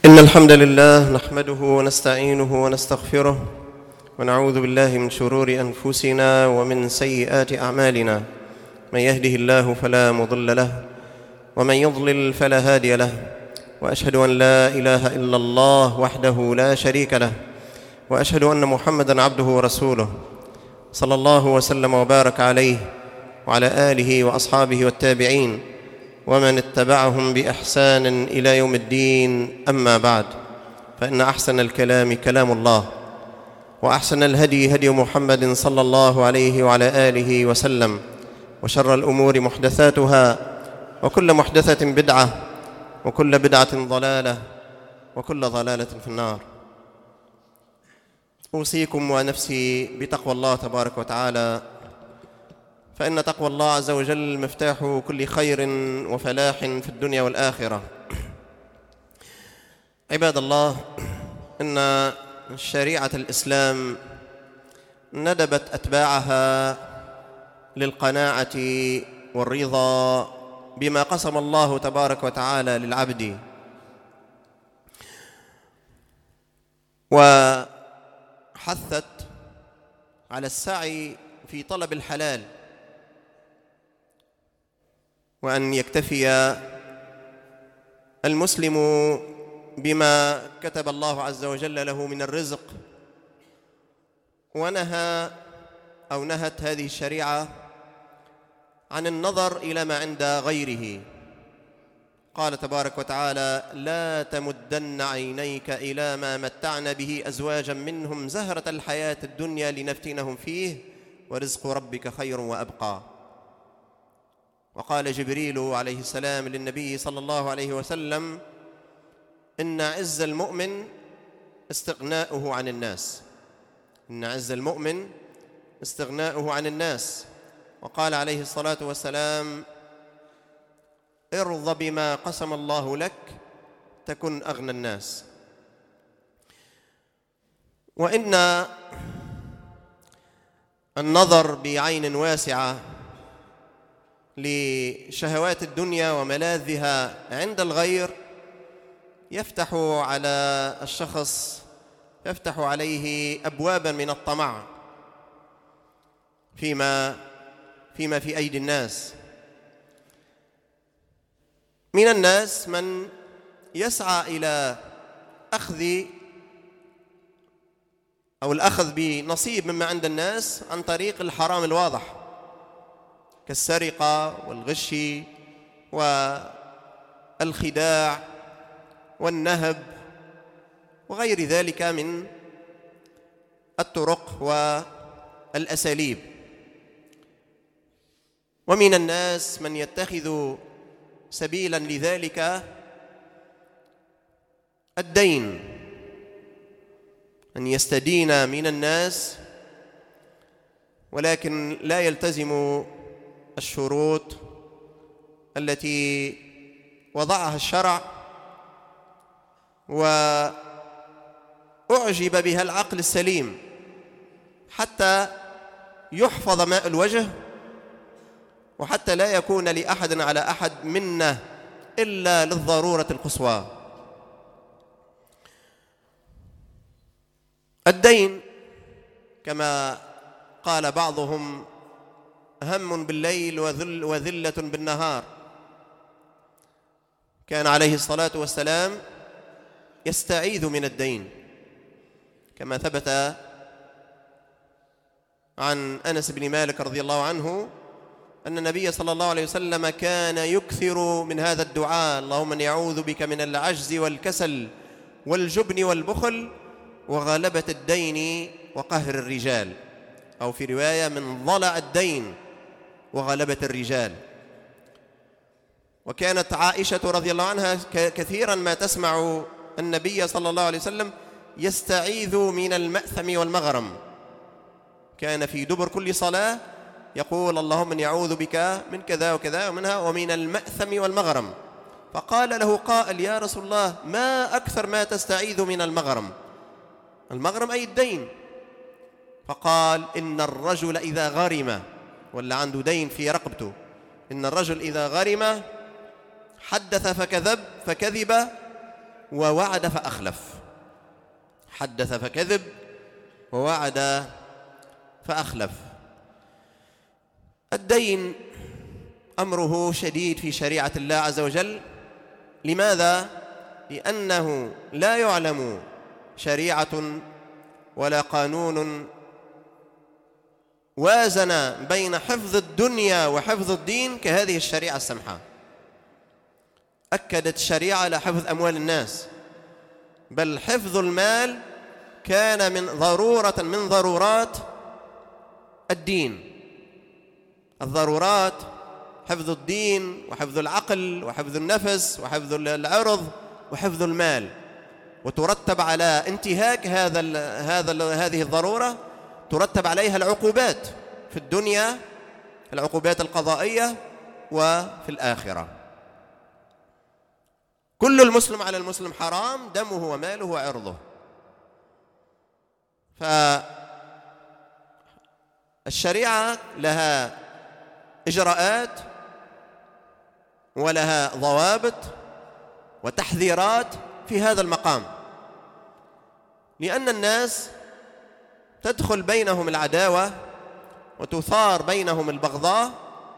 إن الحمد لله نحمده ونستعينه ونستغفره ونعوذ بالله من شرور أنفسنا ومن سيئات أعمالنا. من يهده الله فلا مضل له ومن يضلل فلا هادي له، وأشهد أن لا إله إلا الله وحده لا شريك له، وأشهد أن محمدًا عبده ورسوله، صلى الله وسلم وبارك عليه وعلى آله وأصحابه والتابعين ومن اتبعهم بإحسان إلى يوم الدين. أما بعد، فإن أحسن الكلام كلام الله، وأحسن الهدي هدي محمد صلى الله عليه وعلى آله وسلم، وشر الأمور محدثاتها، وكل محدثة بدعة، وكل بدعة ضلالة، وكل ضلالة في النار. أوصيكم ونفسي بتقوى الله تبارك وتعالى، فإن تقوى الله عز وجل مفتاح كل خير وفلاح في الدنيا والآخرة. عباد الله، إن شريعة الإسلام ندبت أتباعها للقناعة والرضا بما قسم الله تبارك وتعالى للعبد، وحثت على السعي في طلب الحلال، وأن يكتفي المسلم بما كتب الله عز وجل له من الرزق. نهت هذه الشريعة عن النظر إلى ما عند غيره. قال تبارك وتعالى: لا تمدن عينيك إلى ما متعنا به أزواجا منهم زهرة الحياة الدنيا لنفتنهم فيه ورزق ربك خير وأبقى. وقال جبريل عليه السلام للنبي صلى الله عليه وسلم: إن عز المؤمن استغناؤه عن الناس، إن عز المؤمن استغناؤه عن الناس. وقال عليه الصلاة والسلام: ارض بما قسم الله لك تكن أغنى الناس. وإن النظر بعين واسعة لشهوات الدنيا وملاذها عند الغير يفتح على الشخص، يفتح عليه أبوابا من الطمع فيما في أيدي الناس. من الناس من يسعى إلى الأخذ بنصيب مما عند الناس عن طريق الحرام الواضح، كالسرقة والغش والخداع والنهب وغير ذلك من الطرق والأساليب. ومن الناس من يتخذ سبيلا لذلك الدين، أن يستدين من الناس ولكن لا يلتزم الشروط التي وضعها الشرع وأعجب بها العقل السليم، حتى يحفظ ماء الوجه، وحتى لا يكون لأحد على أحد منة إلا للضرورة القصوى. الدين كما قال بعضهم: هم بالليل وذلة بالنهار. كان عليه الصلاة والسلام يستعيذ من الدين، كما ثبت عن أنس بن مالك رضي الله عنه أن النبي صلى الله عليه وسلم كان يكثر من هذا الدعاء: اللهم إني أعوذ بك من العجز والكسل والجبن والبخل وغلبة الدين وقهر الرجال، أو في رواية من ضلع الدين وغلبة الرجال. وكانت عائشة رضي الله عنها كثيرا ما تسمع النبي صلى الله عليه وسلم يستعيذ من المأثم والمغرم. كان في دبر كل صلاة يقول: اللهم إني أعوذ بك من كذا وكذا ومن المأثم والمغرم. فقال له قائل: يا رسول الله، ما أكثر ما تستعيذ من المغرم؟ المغرم أي الدين. فقال: إن الرجل إذا غرم، ولا عنده دين في رقبته، إن الرجل إذا غرم حدث فكذب ووعد فأخلف، حدث فكذب ووعد فأخلف. الدين أمره شديد في شريعة الله عز وجل. لماذا؟ لأنه لا يعلم شريعة ولا قانون وازن بين حفظ الدنيا وحفظ الدين كهذه الشريعة السمحاء. أكدت الشريعة على حفظ أموال الناس، بل حفظ المال كان من ضرورات الدين. الضرورات حفظ الدين وحفظ العقل وحفظ النفس وحفظ العرض وحفظ المال، وترتب على انتهاك هذه الضرورة ترتب عليها العقوبات في الدنيا، العقوبات القضائية، وفي الآخرة. كل المسلم على المسلم حرام، دمه وماله وعرضه. فالشريعة لها إجراءات ولها ضوابط وتحذيرات في هذا المقام، لأن الناس تدخل بينهم العداوة وتثار بينهم البغضاء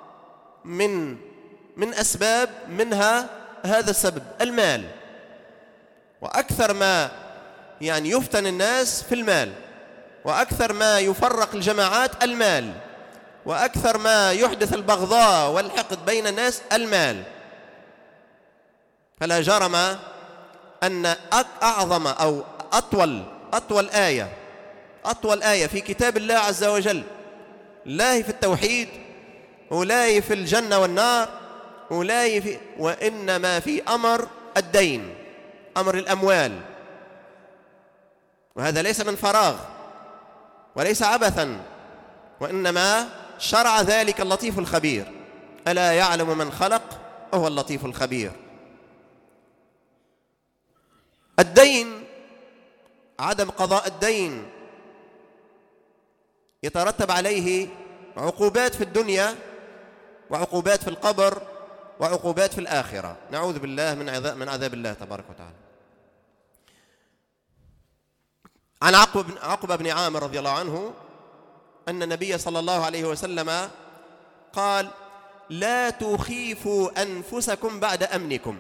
من أسباب، منها هذا السبب المال. وأكثر ما يفتن الناس في المال، وأكثر ما يفرق الجماعات المال، وأكثر ما يحدث البغضاء والحقد بين الناس المال. فلا جرم أن أعظم أو أطول آية في كتاب الله عز وجل، لا هي في التوحيد ولا هي في الجنة والنار ولا هي وإنما في أمر الدين، أمر الأموال. وهذا ليس من فراغ وليس عبثا، وإنما شرع ذلك اللطيف الخبير. ألا يعلم من خلق وهو اللطيف الخبير. الدين، عدم قضاء الدين يترتب عليه عقوبات في الدنيا وعقوبات في القبر وعقوبات في الآخرة، نعوذ بالله من عذاب الله تبارك وتعالى. عن عقبة بن عامر رضي الله عنه أن النبي صلى الله عليه وسلم قال: لا تخيفوا أنفسكم بعد أمنكم.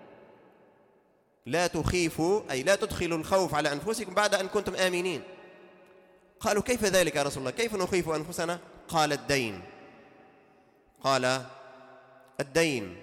لا تخيفوا أي لا تدخلوا الخوف على أنفسكم بعد أن كنتم آمنين. قالوا: كيف ذلك يا رسول الله؟ كيف نخيف أنفسنا؟ قال: الدين. قال: الدين.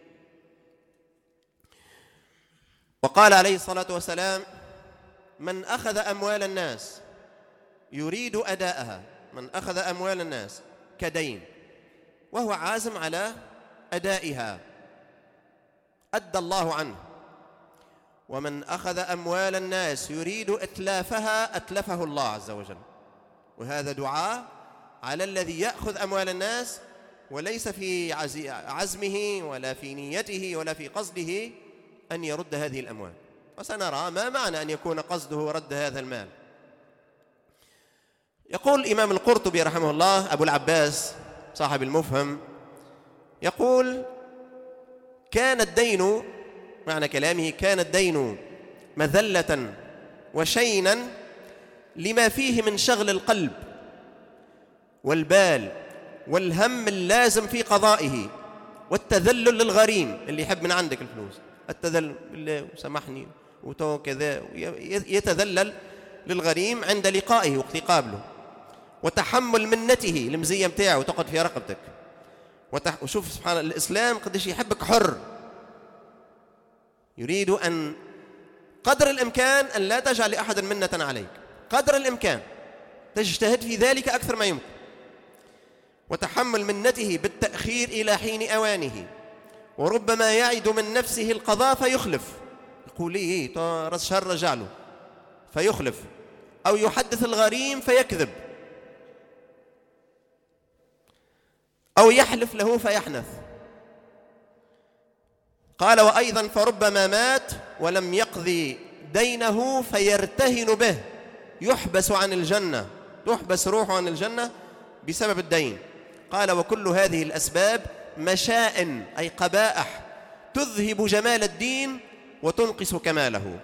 وقال عليه الصلاة والسلام: من أخذ أموال الناس يريد أداءها، من أخذ أموال الناس كدين وهو عازم على أدائها أدى الله عنه، ومن أخذ أموال الناس يريد إتلافها أتلفه الله عز وجل. وهذا دعاء على الذي يأخذ أموال الناس وليس في عزمه ولا في نيته ولا في قصده أن يرد هذه الأموال. وسنرى ما معنى أن يكون قصده رد هذا المال. يقول الإمام القرطبي رحمه الله أبو العباس صاحب المفهم، يقول: كان الدين، معنى كلامه، كان الدين مذلة وشينا لما فيه من شغل القلب والبال والهم اللازم في قضائه والتذلل للغريم، اللي يحب من عندك الفلوس، التذلل بالله وسامحني وتو كذا، يتذلل للغريم عند لقائه وقت يقابله، وتحمل منته المزية متاعه وتقعد في رقبتك. وشوف سبحان الله الإسلام قديش يحبك حر، يريد أن قدر الإمكان أن لا تجعل لأحد منة عليك، قدر الإمكان تجتهد في ذلك أكثر ما يمكن. وتحمل منته بالتأخير إلى حين أوانه، وربما يعد من نفسه القضاء فيخلف، يقول لي راس شهر رجع له فيخلف، أو يحدث الغريم فيكذب، أو يحلف له فيحنث. قال: وأيضا فربما مات ولم يقضي دينه فيرتهن به، يحبس عن الجنة، تحبس روحه عن الجنة بسبب الدين. قال: وكل هذه الأسباب مشائن أي قبائح تذهب جمال الدين وتنقص كماله.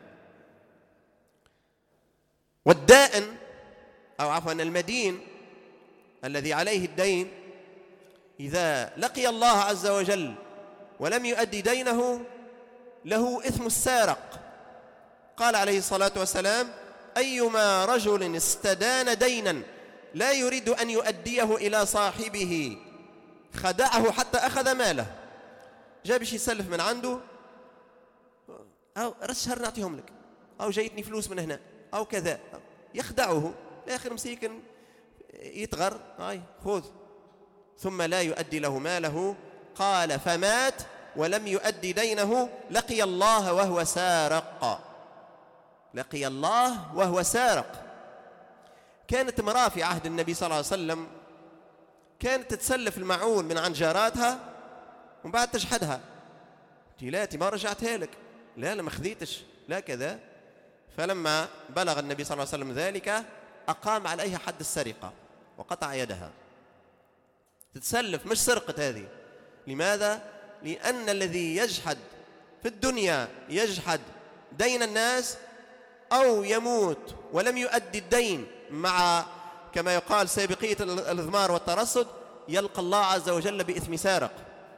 والدائن أو عفوا المدين الذي عليه الدين إذا لقي الله عز وجل ولم يؤدي دينه له إثم السارق. قال عليه الصلاة والسلام: أيما رجل استدان دينا لا يريد أن يؤديه إلى صاحبه خدعه حتى أخذ ماله. جاب شي يسلف من عنده، أو رشهر نعطيهم لك، أو جايتني فلوس من هنا، أو كذا، يخدعه. الآخر مسيكن يتغر، خذ، ثم لا يؤدي له ماله. قال: فمات ولم يؤدي دينه لقي الله وهو سارق. لقي الله وهو سارق. كانت امرأة في عهد النبي صلى الله عليه وسلم كانت تتسلف المعون من عند جاراتها ومن بعد تجحدها، تيلاتي ما رجعتها لك، لا ما خذيتش، لا كذا. فلما بلغ النبي صلى الله عليه وسلم ذلك أقام عليها حد السرقة وقطع يدها. تتسلف، مش سرقة هذه. لماذا؟ لأن الذي يجحد في الدنيا يجحد دين الناس أو يموت ولم يؤدي الدين مع كما يقال سابقية الإضمار والترصد، يلقى الله عز وجل بإثم سارق.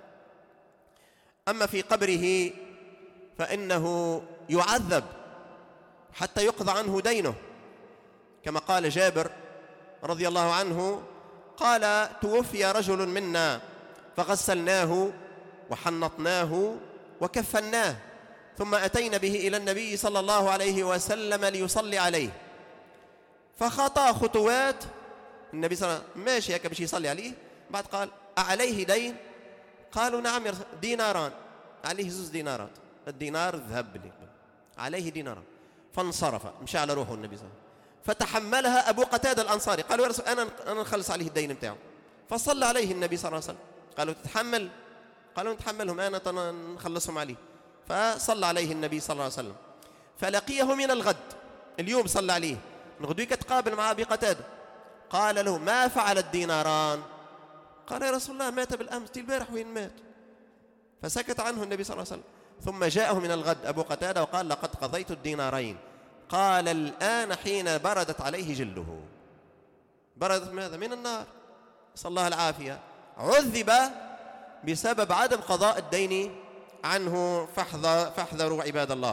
أما في قبره فإنه يعذب حتى يقضى عنه دينه، كما قال جابر رضي الله عنه قال: توفي رجل منا فغسلناه وحنطناه وكفناه، ثم أتينا به إلى النبي صلى الله عليه وسلم ليصلي عليه، فخطى خطوات. النبي صلى الله عليه وسلم ماشي هيك باش يصلي عليه، بعد قال: أعليه دين؟ قالوا: نعم، ديناران، عليه 2 دينارات، الدينار ذهب لي، عليه ديناران. فانصرف، مشى على روحه النبي صلى الله عليه وسلم. فتحملها أبو قتادة الأنصاري، قالوا: يا رسول أنا نخلص عليه الدين بتاعه. فصلى عليه النبي صلى الله عليه وسلم. قالوا: تتحمل؟ قالوا: نتحملهم، أنا نخلصهم عليه. فصلى عليه النبي صلى الله عليه وسلم. فلقيه من الغد، اليوم صلى عليه، من غدوة تقابل مع أبي قتادة. قال له: ما فعل الديناران؟ قال: يا رسول الله مات بالأمس، البارح وين مات؟ فسكت عنه النبي صلى الله عليه وسلم. ثم جاءه من الغد أبو قتادة وقال: لقد قضيت الدينارين. قال: الآن حين بردت عليه جلده. بردت ماذا؟ من النار، نسأل الله العافية. عذب بسبب عدم قضاء الدين عنه، فاحذروا عباد الله.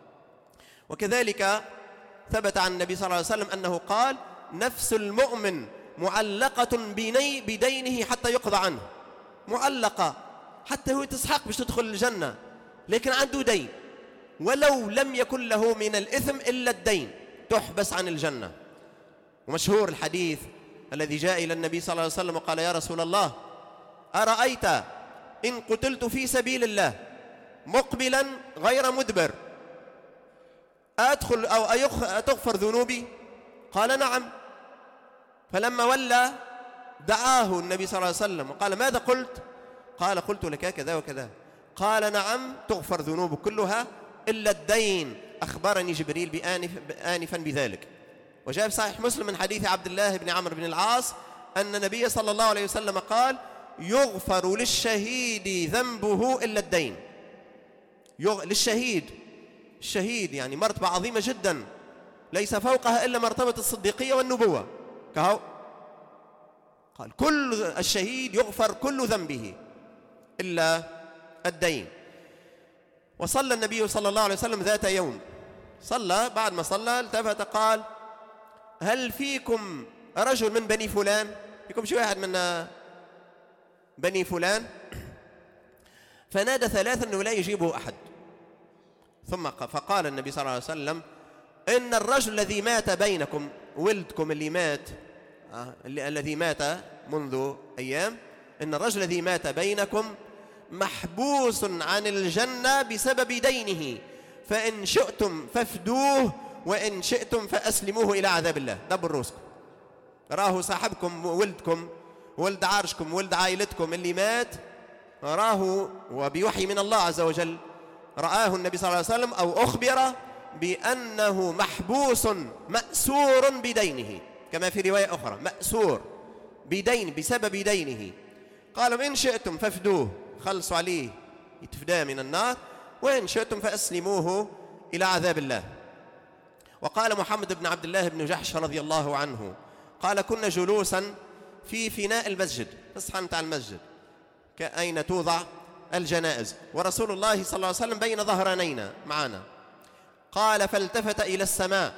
وكذلك ثبت عن النبي صلى الله عليه وسلم أنه قال: نفس المؤمن معلقة بدينه حتى يقضى عنه. معلقة، حتى هو تسحق باش تدخل الجنة، لكن عنده دين، ولو لم يكن له من الإثم إلا الدين، تحبس عن الجنة. ومشهور الحديث الذي جاء إلى النبي صلى الله عليه وسلم وقال: يا رسول الله، أرأيت إن قتلت في سبيل الله مقبلا غير مدبر أدخل أو أتغفر ذنوبي؟ قال: نعم. فلما ولى دعاه النبي صلى الله عليه وسلم وقال: ماذا قلت؟ قال: قلت لك كذا وكذا. قال: نعم، تغفر ذنوب كلها إلا الدين، أخبرني جبريل آنفا بذلك. وجاء في صحيح مسلم من حديث عبد الله بن عمرو بن العاص أن النبي صلى الله عليه وسلم قال: يغفر للشهيد ذنبه إلا الدين. للشهيد، الشهيد يعني مرتبة عظيمة جدا، ليس فوقها إلا مرتبة الصديقية والنبوة. كهو قال: كل الشهيد يغفر كل ذنبه إلا الدين. وصلى النبي صلى الله عليه وسلم ذات يوم، صلى، بعد ما صلى التفت قال: هل فيكم رجل من بني فلان؟ فيكم شي واحد من بني فلان؟ فنادى 3 أنه لا يجيبه أحد. ثم فقال النبي صلى الله عليه وسلم: إن الرجل الذي مات بينكم، ولدكم اللي مات، الذي مات منذ أيام، إن الرجل الذي مات بينكم محبوس عن الجنة بسبب دينه، فإن شئتم فافدوه وإن شئتم فأسلموه إلى عذاب الله. دبر روسكم، راه صاحبكم، ولدكم، ولد عارشكم، ولد عائلتكم اللي مات، راه وبوحي من الله عز وجل رآه النبي صلى الله عليه وسلم أو أخبر بأنه محبوس مأسور بدينه، كما في رواية أخرى مأسور بدين بسبب دينه. قالوا: إن شئتم فافدوه، خلصوا عليه يتفدى من النار، وإن شئتم فأسلموه إلى عذاب الله. وقال محمد بن عبد الله بن جحش رضي الله عنه قال: كنا جلوسا في فناء المسجد، الصحن بتاع المسجد أين توضع الجنائز، ورسول الله صلى الله عليه وسلم بين ظهرانينا معنا. قال: فالتفت إلى السماء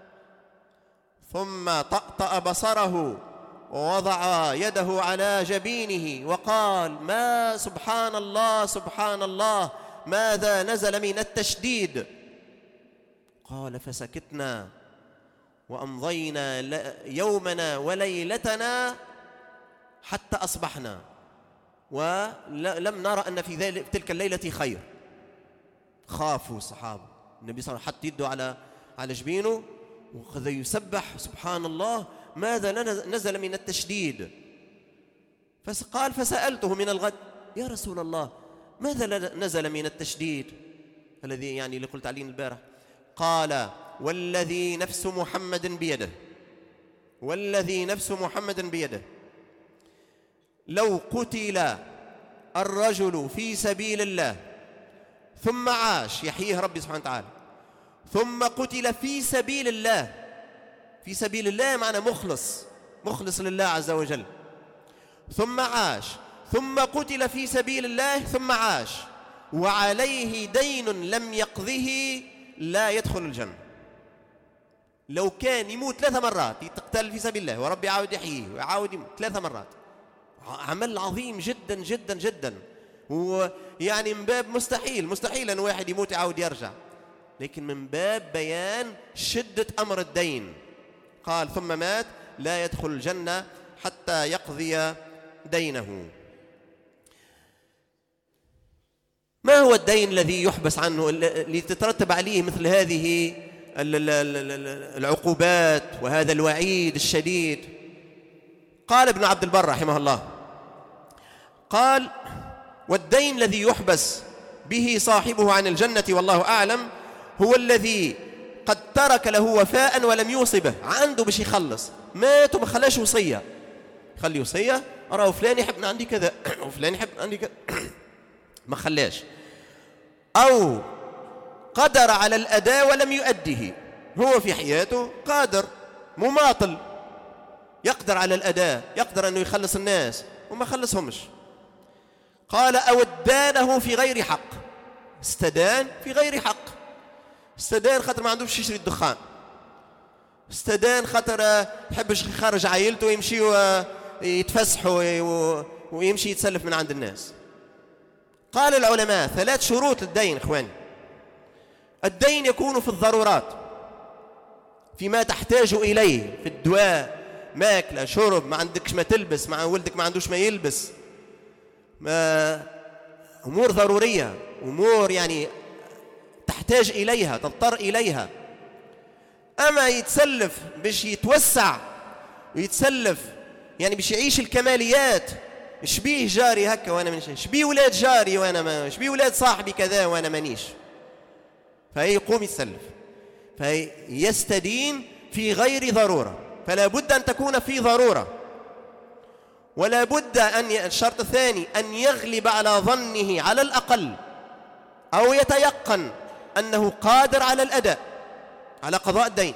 ثم طأطأ بصره ووضع يده على جبينه وقال: ما سبحان الله سبحان الله، ماذا نزل من التشديد؟ قال: فسكتنا وأمضينا يومنا وليلتنا حتى أصبحنا، ولم نرى أن في تلك الليلة خير. خافوا الصحابة، النبي صلى الله عليه وسلم حط يده على جبينه وخذ يسبح: سبحان الله، ماذا نزل من التشديد؟ فقال: فسألته من الغد: يا رسول الله، ماذا نزل من التشديد الذي يعني اللي قلت عليه البارح؟ قال: والذي نفس محمد بيده، والذي نفس محمد بيده، لو قتل الرجل في سبيل الله ثم عاش، يحييه ربي سبحانه وتعالى، ثم قتل في سبيل الله، في سبيل الله معنى مخلص لله عز وجل، ثم عاش، ثم قتل في سبيل الله ثم عاش، وعليه دين لم يقضه، لا يدخل الجنة. لو كان يموت 3 مرات، يقتل في سبيل الله وربي يعاود يحييه ويعاود يموت 3 مرات، عمل عظيم جدا جدا جدا، ويعني من باب مستحيل أن واحد يموت يعاود يرجع، لكن من باب بيان شدة أمر الدين. قال: ثم مات لا يدخل الجنة حتى يقضي دينه. ما هو الدين الذي يحبس عنه، اللي تترتب عليه مثل هذه العقوبات وهذا الوعيد الشديد؟ قال ابن عبد البر رحمه الله، قال: والدين الذي يحبس به صاحبه عن الجنة والله أعلم هو الذي قد ترك له وفاء ولم يوصبه، عنده باش يخلص، مات وما خلاش وصية، خلي وصية، أراه فلان يحب عندي كذا وفلان يحب عندي كذا ما خلاش، أو قدر على الأداء ولم يؤديه، هو في حياته قادر مماطل، يقدر على الأداء، يقدر أنه يخلص الناس وما خلصهمش. قال: أو ادانه في غير حق، استدان في غير حق، استدان خاطر ما عندوش يشري الدخان، استدان خاطر يحبش يخرج عائلته ويمشي ويتفسحوا ويمشي يتسلف من عند الناس. قال العلماء: 3 شروط للدين إخواني. الدين يكون في الضرورات، فيما تحتاج إليه، في الدواء، ماكلة، شرب، ما عندكش ما تلبس، مع ولدك ما عندوش ما يلبس، أمور ضرورية، أمور يعني تحتاج إليها، تضطر إليها. أما يتسلف باش يتوسع ويتسلف يعني باش يعيش الكماليات، شبيه جاري هكا وانا مانيش، شبيه ولاد جاري وانا ما، شبيه ولاد صاحبي كذا وانا مانيش، فهي يقوم يتسلف، فيستدين في غير ضرورة، فلا بد أن تكون في ضرورة، ولا بد أن الشرط الثاني أن يغلب على ظنه على الأقل، أو يتيقن أنه قادر على الأداء، على قضاء الدين،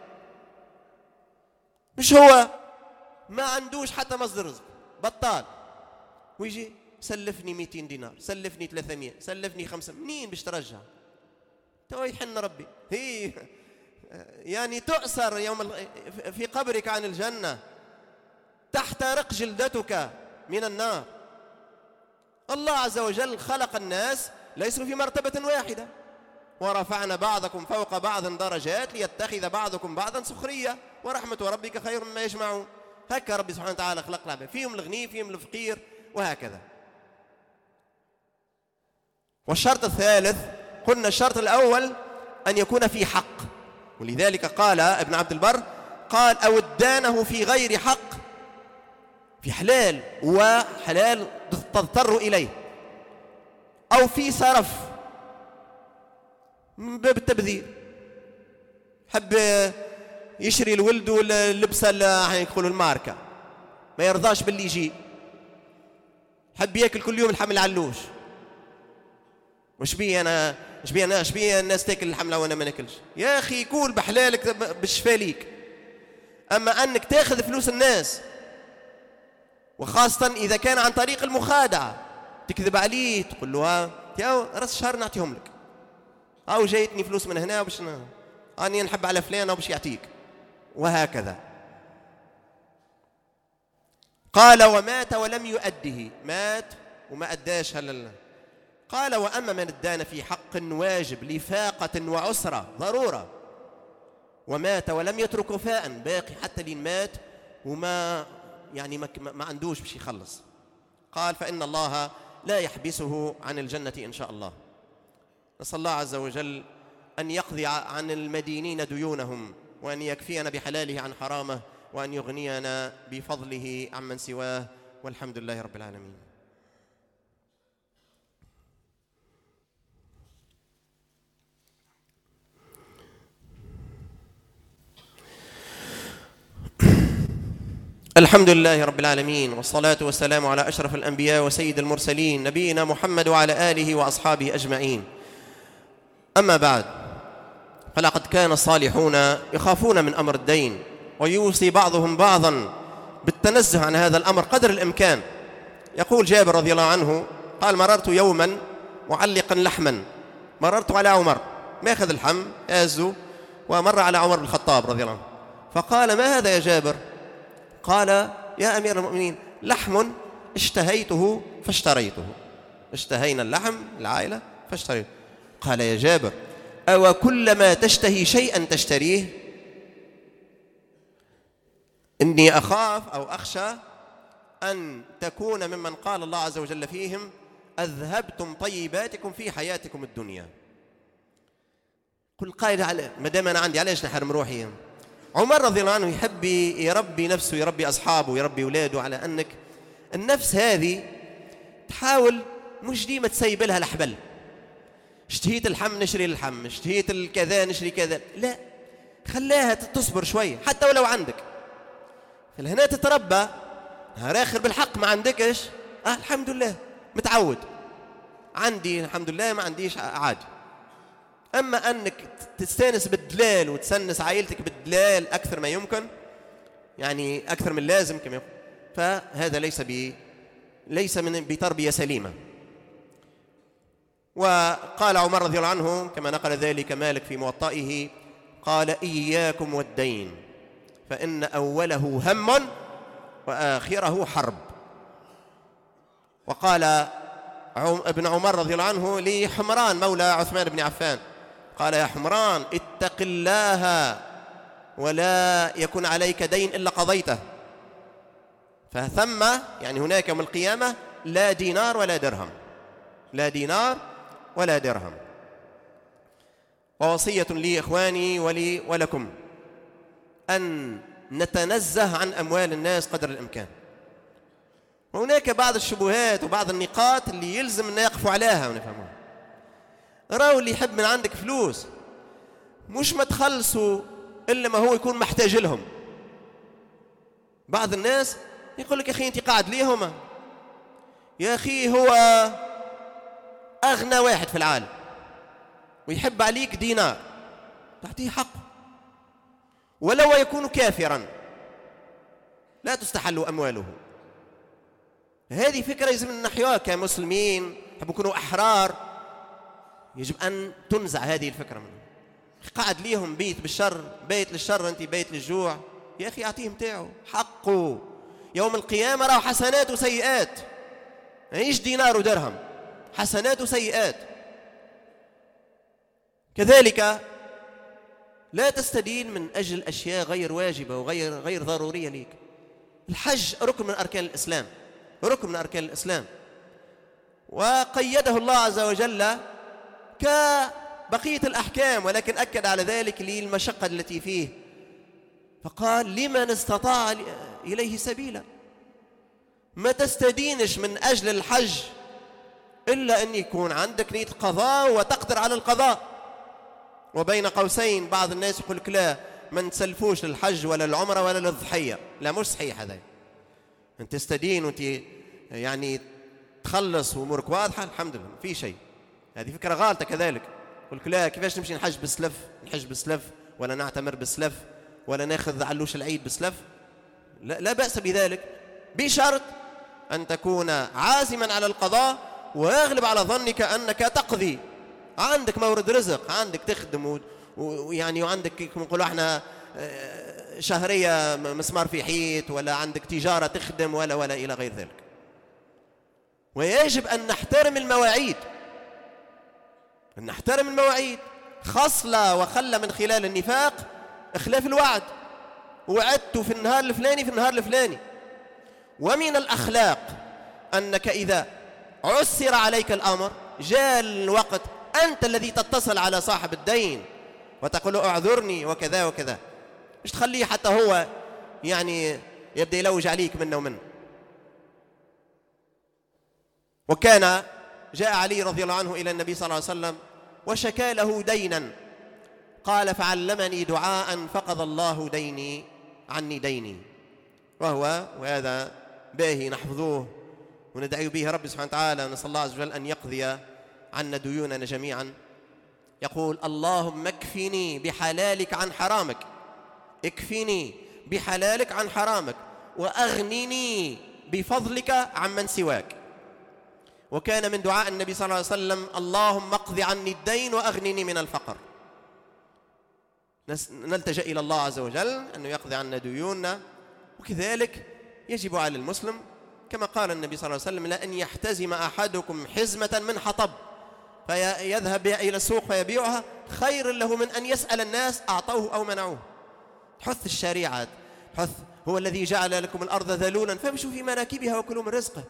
مش هو ما عندوش حتى مصدر رزق، بطال، ويجي سلفني 200 دينار، سلفني 300، سلفني 5، منين باش ترجع؟ تو يحن ربي، هي يعني تؤسر يوم في قبرك عن الجنة، تحترق جلدتك من النار. الله عز وجل خلق الناس ليسوا في مرتبة واحدة، ورفعنا بعضكم فوق بعض درجات ليتخذ بعضكم بعضا سخرية، ورحمة ربك خير مما يجمعون. هكا ربي سبحانه وتعالى خلق العباد، فيهم الغني فيهم الفقير وهكذا. والشرط الثالث، قلنا الشرط الأول أن يكون في حق، ولذلك قال ابن عبد البر، قال: أو ادانه في غير حق، في حلال وحلال تضطر إليه، أو في سرف من باب التبذير، حب يشري الولد واللبسة اللي يقولوا الماركة، ما يرضاش باللي يجي، حب ياكل كل يوم الحمل علوش، وش بي أنا إيش بي الناس تاكل الحملة وأنا ما ناكلش؟ يا أخي كول بحلالك بالشفاء ليك. أما أنك تاخذ فلوس الناس، وخاصة إذا كان عن طريق المخادعة، تكذب عليه تقول له يا راس الشهر نعطيهم لك، أو جايتني فلوس من هنا وباش أني نحب على فلان وباش يعطيك، وهكذا. قال ومات ولم يؤده، مات وما أداش هلل. قال وأما من ادان في حق واجب لفاقة وعسرة ضرورة ومات ولم يترك وفاء، باقي حتى لين مات وما يعني ما عندوش باش يخلص، قال فإن الله لا يحبسه عن الجنة إن شاء الله. نسأل الله عز وجل أن يقضي عن المدينين ديونهم، وأن يكفينا بحلاله عن حرامه، وأن يغنينا بفضله عمن سواه، والحمد لله رب العالمين. الحمد لله رب العالمين، والصلاة والسلام على أشرف الأنبياء وسيد المرسلين نبينا محمد وعلى آله وأصحابه أجمعين. أما بعد، فلقد كان الصالحون يخافون من أمر الدين، ويوصي بعضهم بعضا بالتنزه عن هذا الأمر قدر الإمكان. يقول جابر رضي الله عنه قال مررت يوما معلقا لحما، مررت على عمر ماخذ اللحم آزه، ومر على عمر بن الخطاب رضي الله عنه، فقال ما هذا يا جابر؟ قال يا أمير المؤمنين لحم اشتهيته فاشتريته، اشتهينا اللحم العائلة فاشتريته. قال يا جابر أو كلما تشتهي شيئا تشتريه؟ إني أخاف أو أخشى أن تكون ممن قال الله عز وجل فيهم أذهبتم طيباتكم في حياتكم الدنيا. كل قائد على ما دام أنا عندي علاش نحرم روحي؟ عمر رضي الله عنه يحب يربي نفسه، يربي أصحابه، يربي أولاده على أنك النفس هذه تحاول مش ديما تسيب لها الحبل، اشتهيت اللحم نشري اللحم، اشتهيت الكذا نشري كذا، لا، خلاها تصبر شوية حتى ولو عندك. فالهنا تتربى نهار آخر بالحق ما عندكش، الحمد لله متعود، عندي الحمد لله، ما عنديش عادي. أما أنك تستانس بالدلال وتسنس عائلتك بالدلال أكثر ما يمكن، يعني أكثر من اللازم كما يقول، فهذا ليس بتربية سليمة. وقال عمر رضي الله عنه كما نقل ذلك مالك في موطئه قال إياكم والدين فإن أوله هم وآخره حرب. وقال ابن عمر رضي الله عنه لحمران مولى عثمان بن عفان قال يا حمران اتق الله ولا يكن عليك دين إلا قضيته، فثم يعني هناك يوم القيامة لا دينار ولا درهم، لا دينار ولا درهم. ووصية لي إخواني ولي ولكم أن نتنزه عن أموال الناس قدر الإمكان. وهناك بعض الشبهات وبعض النقاط اللي يلزم أن يقفوا عليها ونفهموها. راو اللي يحب من عندك فلوس مش ما تخلصوا إلا ما هو يكون محتاج لهم. بعض الناس يقول لك يا أخي أنت قاعد ليهم، يا أخي هو أغنى واحد في العالم ويحب عليك دينار تعطيه حقه ولو يكون كافرا، لا تستحل أمواله. هذه فكرة يجب نحياها كمسلمين، نحب نكونوا أحرار، يجب أن تنزع هذه الفكرة منهم. قاعد ليهم بيت بالشر، بيت للشر أنت بيت للجوع، يا أخي أعطيه متاعه حقه. يوم القيامة راه حسنات وسيئات، ايش دينار ودرهم، حسنات وسيئات. كذلك لا تستدين من أجل أشياء غير واجبة وغير ضرورية ليك. الحج ركن من أركان الإسلام، ركن من أركان الإسلام، وقيده الله عز وجل كبقية الأحكام، ولكن أكد على ذلك للمشقة التي فيه، فقال لمن استطاع إليه سبيلا. ما تستدينش من أجل الحج إلا أن يكون عندك نية القضاء وتقدر على القضاء. وبين قوسين بعض الناس يقول لك لا، ما نسلفوش للحج ولا العمرة ولا للضحية، لا مش صحيح هذا. أنت تستدين وأنت يعني تخلص وأمورك واضحة الحمد لله، في شيء هذه فكرة غالطة كذلك. يقول لك لا، كيفاش نمشي نحج بالسلف، نحج بالسلف، ولا نعتمر بالسلف، ولا ناخذ علوش العيد بالسلف. لا بأس بذلك، بشرط أن تكون عازما على القضاء ويغلب على ظنك أنك تقضي. عندك مورد رزق، عندك تخدم ويعني وعندك كما نقولوا احنا شهرية مسمار في حيط، ولا عندك تجارة تخدم، ولا إلى غير ذلك. ويجب أن نحترم المواعيد، أن نحترم المواعيد. خصلة وخلة من خلال النفاق إخلاف الوعد، وعدت في النهار الفلاني في النهار الفلاني. ومن الأخلاق أنك إذا عسر عليك الأمر جاء الوقت أنت الذي تتصل على صاحب الدين وتقول له أعذرني وكذا وكذا، مش تخليه حتى هو يعني يبدأ يلوج عليك منه ومنه. وكان جاء علي رضي الله عنه إلى النبي صلى الله عليه وسلم وشكى له دينا، قال فعلمني دعاء فقضى الله ديني عني ديني. وهذا باهي نحفظوه وندعي به رب سبحانه وتعالى، ونسأل الله عز وجل أن يقضي عنا ديوننا جميعا. يقول اللهم اكفني بحلالك عن حرامك، اكفني بحلالك عن حرامك، وأغنني بفضلك عمن سواك. وكان من دعاء النبي صلى الله عليه وسلم اللهم اقض عني الدين وأغنني من الفقر. نلتجأ إلى الله عز وجل أنه يقضي عنا ديوننا. وكذلك يجب على المسلم كما قال النبي صلى الله عليه وسلم لأن يحتزم أحدكم حزمة من حطب فيذهب إلى السوق فيبيعها خير له من أن يسأل الناس أعطوه أو منعوه. حث الشريعة، حث هو الذي جعل لكم الأرض ذلولا فامشوا في مناكبها وكلوا من رزقه.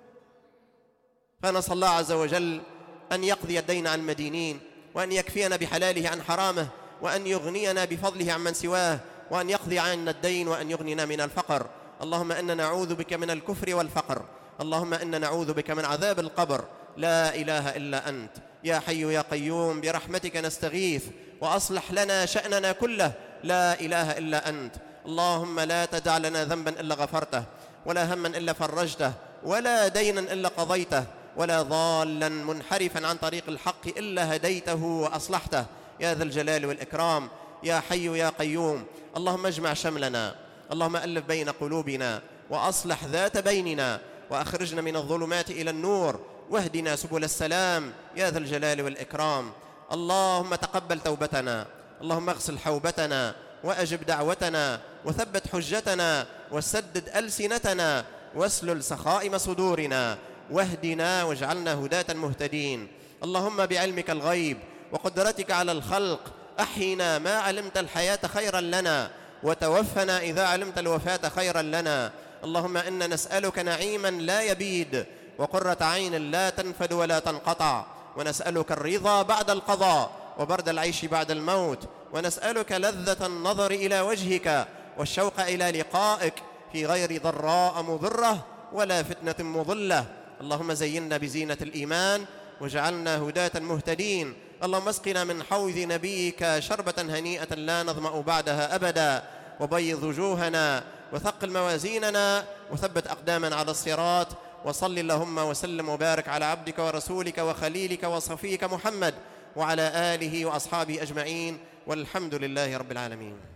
فنسأل الله عز وجل أن يقضي الدين عن المدينين، وأن يكفينا بحلاله عن حرامه، وأن يغنينا بفضله عمن سواه، وأن يقضي عنا الدين، وأن يغنينا من الفقر. اللهم إنا نعوذ بك من الكفر والفقر، اللهم إنا نعوذ بك من عذاب القبر. لا إله إلا أنت يا حي يا قيوم برحمتك نستغيث، وأصلح لنا شأننا كله. لا إله إلا أنت. اللهم لا تدع لنا ذنبا إلا غفرته، ولا هما إلا فرجته، ولا دينا إلا قضيته، ولا ضالا منحرفا عن طريق الحق إلا هديته وأصلحته يا ذا الجلال والإكرام. يا حي يا قيوم. اللهم اجمع شملنا، اللهم ألف بين قلوبنا، وأصلح ذات بيننا، وأخرجنا من الظلمات إلى النور، واهدنا سبل السلام يا ذا الجلال والإكرام. اللهم تقبل توبتنا، اللهم اغسل حوبتنا، وأجب دعوتنا، وثبت حجتنا، وسدد ألسنتنا، واسلل سخائم صدورنا، واهدنا واجعلنا هداة مهتدين. اللهم بعلمك الغيب وقدرتك على الخلق أحينا ما علمت الحياة خيرا لنا، وتوفنا إذا علمت الوفاة خيرا لنا. اللهم إنا نسألك نعيما لا يبيد، وقرة عين لا تنفد ولا تنقطع، ونسألك الرضا بعد القضاء، وبرد العيش بعد الموت، ونسألك لذة النظر إلى وجهك، والشوق إلى لقائك في غير ضراء مضرة ولا فتنة مضلة. اللهم زينا بزينة الإيمان، واجعلنا هداة مهتدين. اللهم اسقنا من حوض نبيك شربة هنيئة لا نظمأ بعدها أبدا، وبيض وجوهنا، وثقل موازيننا، وثبت أقدامنا على الصراط. وصل اللهم وسلم وبارك على عبدك ورسولك وخليلك وصفيك محمد، وعلى آله وأصحابه أجمعين، والحمد لله رب العالمين.